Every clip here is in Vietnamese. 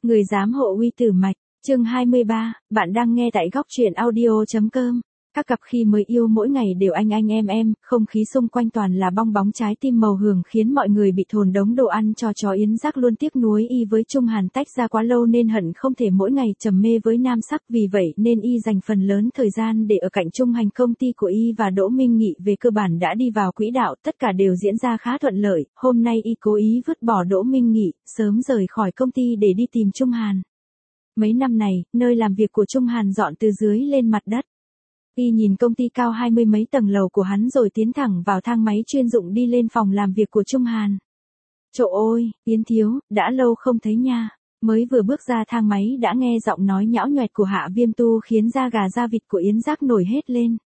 Người giám hộ uy tử mạch, chương 23, bạn đang nghe tại góc truyện audio.com. Các cặp khi mới yêu mỗi ngày đều anh em, không khí xung quanh toàn là bong bóng trái tim màu hường khiến mọi người bị thồn đống đồ ăn cho chó Yến Giác luôn tiếc nuối y với Trung Hàn tách ra quá lâu nên hận không thể mỗi ngày trầm mê với nam sắc, vì vậy nên y dành phần lớn thời gian để ở cạnh Trung Hành. Công ty của y và Đỗ Minh Nghị về cơ bản đã đi vào quỹ đạo, tất cả đều diễn ra khá thuận lợi. Hôm nay y cố ý vứt bỏ Đỗ Minh Nghị, sớm rời khỏi công ty để đi tìm Trung Hàn. Mấy năm này, nơi làm việc của Trung Hàn dọn từ dưới lên mặt đất. Y nhìn công ty cao 20 mấy tầng lầu của hắn rồi tiến thẳng vào thang máy chuyên dụng đi lên phòng làm việc của Trung Hàn. Trời ơi, Yến thiếu, đã lâu không thấy nha. Mới vừa bước ra thang máy đã nghe giọng nói nhão nhoẹt của Hạ Viêm Tu khiến da gà da vịt của Yến Giác nổi hết lên.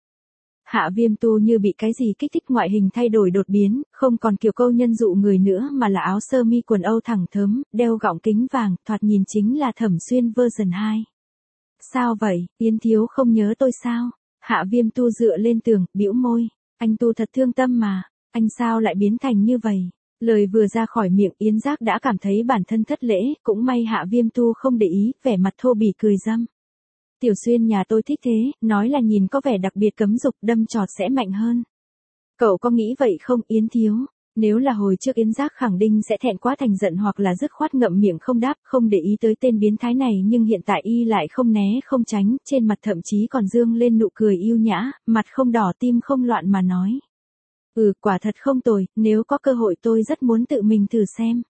Hạ Viêm Tu như bị cái gì kích thích, ngoại hình thay đổi đột biến, không còn kiểu câu nhân dụ người nữa mà là áo sơ mi quần âu thẳng thớm, đeo gọng kính vàng, thoạt nhìn chính là Thẩm Xuyên version 2. Sao vậy, Yến thiếu không nhớ tôi sao? Hạ Viêm Tu dựa lên tường, bĩu môi. Anh Tu thật thương tâm mà, anh sao lại biến thành như vậy? Lời vừa ra khỏi miệng Yến Giác đã cảm thấy bản thân thất lễ, cũng may Hạ Viêm Tu không để ý, vẻ mặt thô bỉ cười răm. Tiểu Xuyên nhà tôi thích thế, nói là nhìn có vẻ đặc biệt cấm dục, đâm chọt sẽ mạnh hơn. Cậu có nghĩ vậy không Yến thiếu? Nếu là hồi trước Yến Giác khẳng định sẽ thẹn quá thành giận hoặc là dứt khoát ngậm miệng không đáp, không để ý tới tên biến thái này, nhưng hiện tại y lại không né không tránh, trên mặt thậm chí còn dương lên nụ cười yêu nhã, mặt không đỏ tim không loạn mà nói. Quả thật không tồi, nếu có cơ hội tôi rất muốn tự mình thử xem.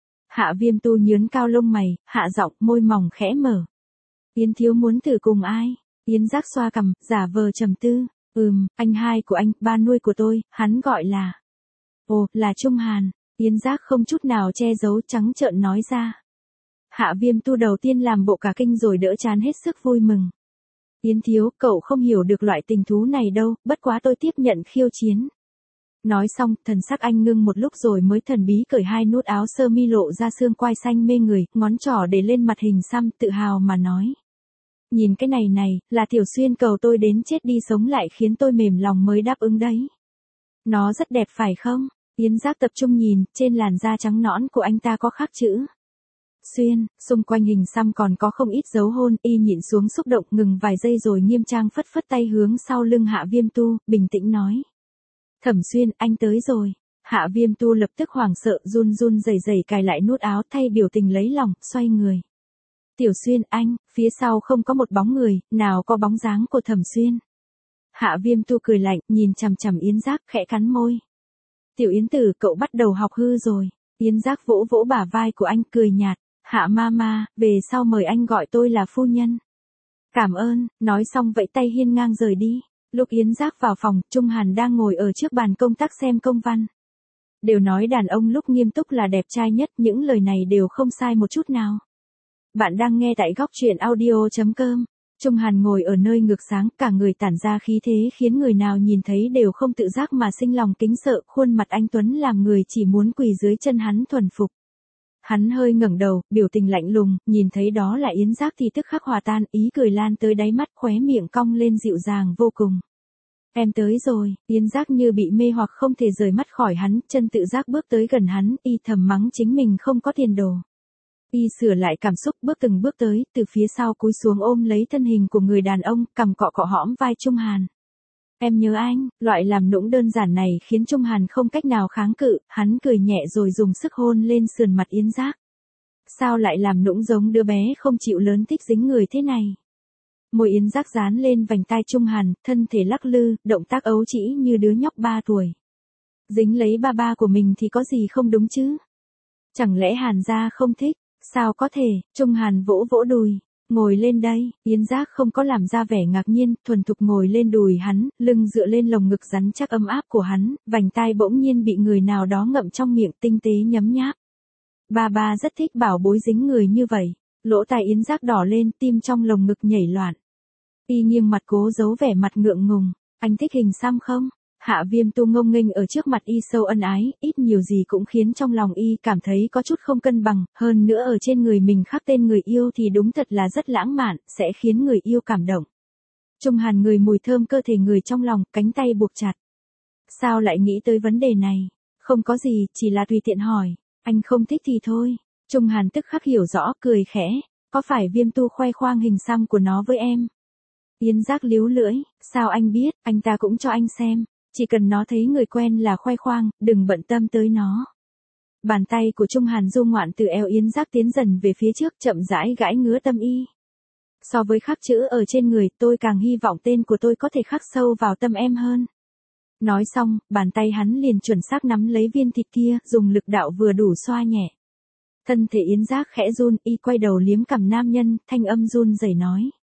Hạ Viêm Tu nhướn cao lông mày, hạ giọng, môi mỏng khẽ mở. Yến thiếu muốn thử cùng ai? Yến Giác xoa cằm, giả vờ trầm tư. Anh hai của anh, ba nuôi của tôi, hắn gọi là... Ồ, là Trung Hàn. Yến Giác không chút nào che giấu, trắng trợn nói ra. Hạ Viêm Tu đầu tiên làm bộ cả kinh rồi đỡ chán hết sức vui mừng. Yến thiếu, cậu không hiểu được loại tình thú này đâu, bất quá tôi tiếp nhận khiêu chiến. Nói xong, thần sắc anh ngưng một lúc rồi mới thần bí cởi hai nút áo sơ mi lộ ra xương quai xanh mê người, ngón trỏ để lên mặt hình xăm, tự hào mà nói. Nhìn cái này, là Tiểu Xuyên cầu tôi đến chết đi sống lại khiến tôi mềm lòng mới đáp ứng đấy. Nó rất đẹp phải không? Yến Giác tập trung nhìn, trên làn da trắng nõn của anh ta có khắc chữ Xuyên, xung quanh hình xăm còn có không ít dấu hôn, y nhịn xuống xúc động, ngừng vài giây rồi nghiêm trang phất phất tay hướng sau lưng Hạ Viêm Tu, bình tĩnh nói. Thẩm Xuyên, anh tới rồi. Hạ Viêm Tu lập tức hoảng sợ, run run rẩy rẩy cài lại nút áo, thay biểu tình lấy lòng, xoay người. Tiểu Xuyên, anh, phía sau không có một bóng người, nào có bóng dáng của Thẩm Xuyên. Hạ Viêm Tu cười lạnh, nhìn chằm chằm Yến Giác, khẽ cắn môi. Tiểu Yến tử, cậu bắt đầu học hư rồi. Yến Giác vỗ vỗ bả vai của anh, cười nhạt. Hạ mama, về sau mời anh gọi tôi là phu nhân. Cảm ơn, nói xong vẫy tay hiên ngang rời đi. Lúc Yến Giác vào phòng, Trung Hàn đang ngồi ở trước bàn công tác xem công văn. Đều nói đàn ông lúc nghiêm túc là đẹp trai nhất, những lời này đều không sai một chút nào. Bạn đang nghe tại góc truyện audio.com. Trung Hàn ngồi ở nơi ngược sáng, cả người tản ra khí thế khiến người nào nhìn thấy đều không tự giác mà sinh lòng kính sợ, khuôn mặt anh tuấn làm người chỉ muốn quỳ dưới chân hắn thuần phục. Hắn hơi ngẩng đầu, biểu tình lạnh lùng, nhìn thấy đó là Yến Giác thì tức khắc hòa tan, ý cười lan tới đáy mắt, khóe miệng cong lên dịu dàng vô cùng. Em tới rồi. Yến Giác như bị mê hoặc không thể rời mắt khỏi hắn, chân tự giác bước tới gần hắn, y thầm mắng chính mình không có tiền đồ. Y sửa lại cảm xúc, bước từng bước tới, từ phía sau cúi xuống ôm lấy thân hình của người đàn ông, cằm cọ cọ hõm vai Trung Hàn. Em nhớ anh, loại làm nũng đơn giản này khiến Trung Hàn không cách nào kháng cự, hắn cười nhẹ rồi dùng sức hôn lên sườn mặt Yến Giác. Sao lại làm nũng giống đứa bé không chịu lớn thích dính người thế này? Môi Yến Giác dán lên vành tai Trung Hàn, thân thể lắc lư, động tác ấu trĩ như đứa nhóc 3 tuổi. Dính lấy ba của mình thì có gì không đúng chứ? Chẳng lẽ Hàn gia không thích? Sao có thể? Trung Hàn vỗ vỗ đùi. Ngồi lên đây. Yến Giác không có làm ra vẻ ngạc nhiên, thuần thục ngồi lên đùi hắn, lưng dựa lên lồng ngực rắn chắc ấm áp của hắn, vành tai bỗng nhiên bị người nào đó ngậm trong miệng, tinh tế nhấm nháp. Ba rất thích bảo bối dính người như vậy. Lỗ tai Yến Giác đỏ lên, tim trong lồng ngực nhảy loạn. Y nghiêng mặt cố giấu vẻ mặt ngượng ngùng. Anh thích hình xăm không? Hạ Viêm Tu ngông nghênh ở trước mặt y sâu ân ái, ít nhiều gì cũng khiến trong lòng y cảm thấy có chút không cân bằng, hơn nữa ở trên người mình khắc tên người yêu thì đúng thật là rất lãng mạn, sẽ khiến người yêu cảm động. Trung Hàn ngửi mùi thơm cơ thể người trong lòng, cánh tay buộc chặt. Sao lại nghĩ tới vấn đề này? Không có gì, chỉ là tùy tiện hỏi. Anh không thích thì thôi. Trung Hàn tức khắc hiểu rõ, cười khẽ, có phải Viêm Tu khoe khoang hình xăm của nó với em? Yến Giác líu lưỡi, sao anh biết, anh ta cũng cho anh xem, chỉ cần nó thấy người quen là khoe khoang, đừng bận tâm tới nó. Bàn tay của Trung Hàn du ngoạn từ eo Yến Giác tiến dần về phía trước, chậm rãi gãi ngứa tâm y. So với khắc chữ ở trên người, tôi càng hy vọng tên của tôi có thể khắc sâu vào tâm em hơn. Nói xong, bàn tay hắn liền chuẩn xác nắm lấy viên thịt kia, dùng lực đạo vừa đủ xoa nhẹ. Thân thể Yến Giác khẽ run, y quay đầu liếm cằm nam nhân, thanh âm run rẩy nói.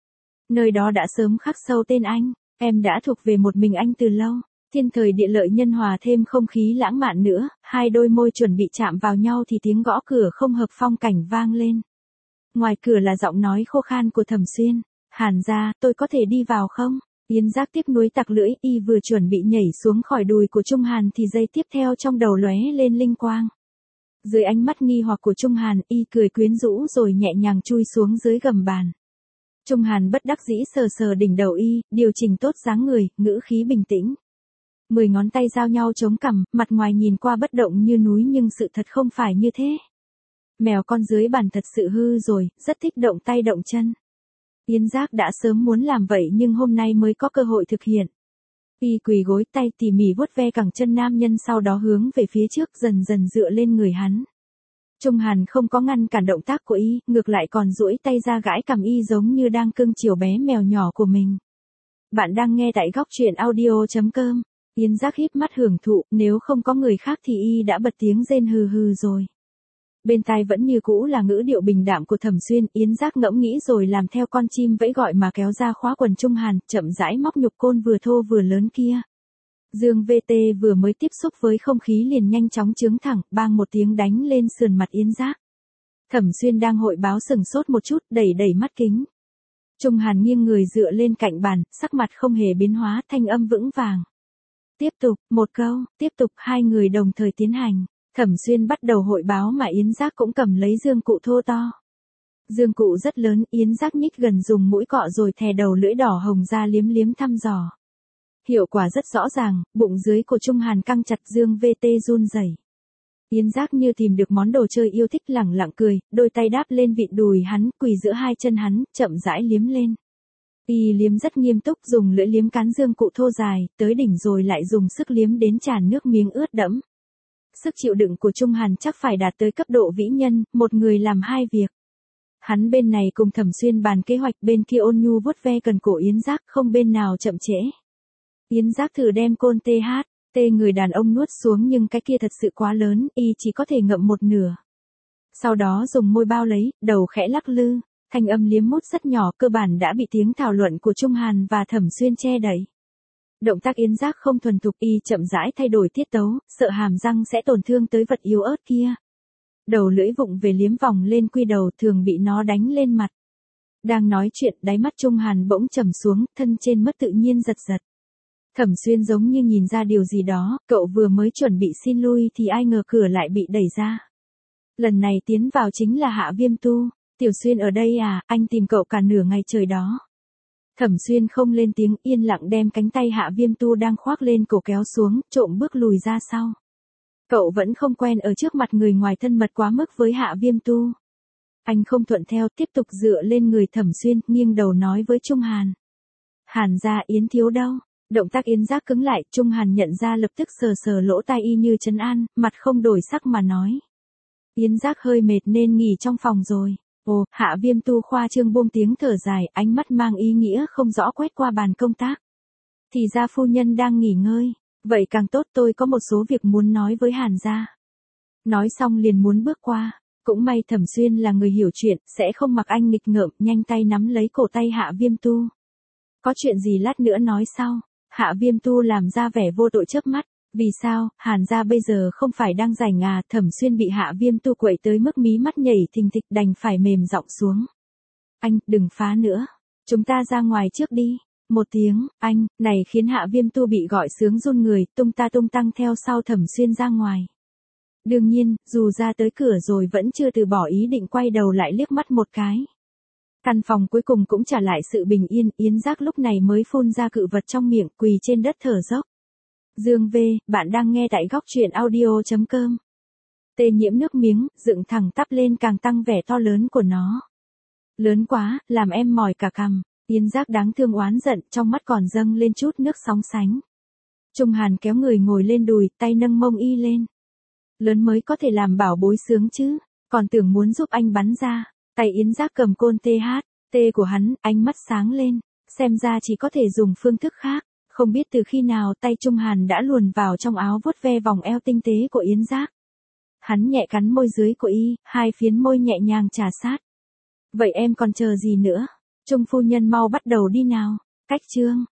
Nơi đó đã sớm khắc sâu tên anh, em đã thuộc về một mình anh từ lâu. Thiên thời địa lợi nhân hòa thêm không khí lãng mạn nữa, hai đôi môi chuẩn bị chạm vào nhau thì tiếng gõ cửa không hợp phong cảnh vang lên. Ngoài cửa là giọng nói khô khan của Thẩm Xuyên. Hàn gia, tôi có thể đi vào không? Yến Giác tiếc nuối tặc lưỡi, y vừa chuẩn bị nhảy xuống khỏi đùi của Trung Hàn thì giây tiếp theo trong đầu lóe lên linh quang. Dưới ánh mắt nghi hoặc của Trung Hàn, y cười quyến rũ rồi nhẹ nhàng chui xuống dưới gầm bàn. Trung Hàn bất đắc dĩ sờ sờ đỉnh đầu y, điều chỉnh tốt dáng người, ngữ khí bình tĩnh. 10 ngón tay giao nhau chống cằm, mặt ngoài nhìn qua bất động như núi nhưng sự thật không phải như thế. Mèo con dưới bàn thật sự hư rồi, rất thích động tay động chân. Yến Giác đã sớm muốn làm vậy nhưng hôm nay mới có cơ hội thực hiện. Y quỳ gối, tay tỉ mỉ vuốt ve cẳng chân nam nhân, sau đó hướng về phía trước, dần dần dựa lên người hắn. Trung Hàn không có ngăn cản động tác của y, ngược lại còn duỗi tay ra gãi cằm y giống như đang cưng chiều bé mèo nhỏ của mình. Bạn đang nghe tại góc truyện audio.com. Yến Giác híp mắt hưởng thụ, nếu không có người khác thì y đã bật tiếng rên hừ hừ rồi. Bên tai vẫn như cũ là ngữ điệu bình đạm của Thẩm Xuyên, Yến Giác ngẫm nghĩ rồi làm theo con chim vẫy gọi mà kéo ra khóa quần Trung Hàn, chậm rãi móc nhục côn vừa thô vừa lớn kia. Dương VT vừa mới tiếp xúc với không khí liền nhanh chóng chướng thẳng, bang một tiếng đánh lên sườn mặt Yến Giác. Thẩm Xuyên đang hội báo sừng sốt một chút, đẩy mắt kính. Trung Hàn nghiêng người dựa lên cạnh bàn, sắc mặt không hề biến hóa, thanh âm vững vàng. Tiếp tục, một câu, tiếp tục, hai người đồng thời tiến hành. Thẩm Xuyên bắt đầu hội báo mà Yến Giác cũng cầm lấy dương cụ thô to. Dương cụ rất lớn, Yến Giác nhích gần dùng mũi cọ rồi thè đầu lưỡi đỏ hồng ra liếm liếm thăm dò. Hiệu quả rất rõ ràng, bụng dưới của Trung Hàn căng chặt, Dương VT run rẩy. Yến Giác như tìm được món đồ chơi yêu thích, lẳng lặng cười, đôi tay đáp lên vịn đùi hắn, quỳ giữa hai chân hắn, chậm rãi liếm lên. Y liếm rất nghiêm túc, dùng lưỡi liếm cán dương cụ thô dài, tới đỉnh rồi lại dùng sức liếm đến tràn nước miếng ướt đẫm. Sức chịu đựng của Trung Hàn chắc phải đạt tới cấp độ vĩ nhân, một người làm hai việc. Hắn bên này cùng Thẩm Xuyên bàn kế hoạch, bên kia ôn nhu vuốt ve cần cổ Yến Giác, không bên nào chậm trễ. Yến Giác thử đem côn tê người đàn ông nuốt xuống nhưng cái kia thật sự quá lớn, y chỉ có thể ngậm một nửa. Sau đó dùng môi bao lấy, đầu khẽ lắc lư, thanh âm liếm mút rất nhỏ, cơ bản đã bị tiếng thảo luận của Trung Hàn và Thẩm Xuyên che đậy. Động tác Yến Giác không thuần thục, y chậm rãi thay đổi tiết tấu, sợ hàm răng sẽ tổn thương tới vật yếu ớt kia. Đầu lưỡi vụng về liếm vòng lên quy đầu, thường bị nó đánh lên mặt. Đang nói chuyện, đáy mắt Trung Hàn bỗng trầm xuống, thân trên mất tự nhiên giật giật. Thẩm Xuyên giống như nhìn ra điều gì đó, cậu vừa mới chuẩn bị xin lui thì ai ngờ cửa lại bị đẩy ra. Lần này tiến vào chính là Hạ Viêm Tu. Tiểu Xuyên ở đây à, anh tìm cậu cả nửa ngày trời đó. Thẩm Xuyên không lên tiếng, yên lặng đem cánh tay Hạ Viêm Tu đang khoác lên cổ kéo xuống, trộm bước lùi ra sau. Cậu vẫn không quen ở trước mặt người ngoài thân mật quá mức với Hạ Viêm Tu. Anh không thuận theo, tiếp tục dựa lên người Thẩm Xuyên, nghiêng đầu nói với Trung Hàn. Hàn gia, Yến thiếu đâu? Động tác Yến Giác cứng lại, Trung Hàn nhận ra lập tức sờ sờ lỗ tai y như trấn an, mặt không đổi sắc mà nói. Yến Giác hơi mệt nên nghỉ trong phòng rồi. Ồ, Hạ Viêm Tu khoa trương buông tiếng thở dài, ánh mắt mang ý nghĩa không rõ quét qua bàn công tác. Thì ra phu nhân đang nghỉ ngơi, vậy càng tốt, tôi có một số việc muốn nói với Hàn gia. Nói xong liền muốn bước qua, cũng may Thẩm Xuyên là người hiểu chuyện, sẽ không mặc anh nghịch ngợm, nhanh tay nắm lấy cổ tay Hạ Viêm Tu. Có chuyện gì lát nữa nói sau. Hạ Viêm Tu làm ra vẻ vô tội chớp mắt. Vì sao, Hàn gia bây giờ không phải đang rảnh à? Thẩm Xuyên bị Hạ Viêm Tu quậy tới mức mí mắt nhảy thình thịch, đành phải mềm giọng xuống. Anh, đừng phá nữa. Chúng ta ra ngoài trước đi. Một tiếng, anh, này khiến Hạ Viêm Tu bị gọi sướng run người, tung tăng theo sau Thẩm Xuyên ra ngoài. Đương nhiên, dù ra tới cửa rồi vẫn chưa từ bỏ ý định quay đầu lại liếc mắt một cái. Căn phòng cuối cùng cũng trả lại sự bình yên, Yến Giác lúc này mới phun ra cự vật trong miệng, quỳ trên đất thở dốc. Dương V, bạn đang nghe tại góc truyện audio.com. Tê Nhiễm nước miếng, dựng thẳng tắp lên càng tăng vẻ to lớn của nó. Lớn quá, làm em mỏi cả cằm. Yến Giác đáng thương oán giận, trong mắt còn dâng lên chút nước sóng sánh. Trung Hàn kéo người ngồi lên đùi, tay nâng mông y lên. Lớn mới có thể làm bảo bối sướng chứ, còn tưởng muốn giúp anh bắn ra. Tay Yến Giác cầm côn tê của hắn, ánh mắt sáng lên. Xem ra chỉ có thể dùng phương thức khác. Không biết từ khi nào tay Trung Hàn đã luồn vào trong áo vuốt ve vòng eo tinh tế của Yến Giác. Hắn nhẹ cắn môi dưới của y, hai phiến môi nhẹ nhàng trà sát. Vậy em còn chờ gì nữa? Trung phu nhân mau bắt đầu đi nào. Cách chương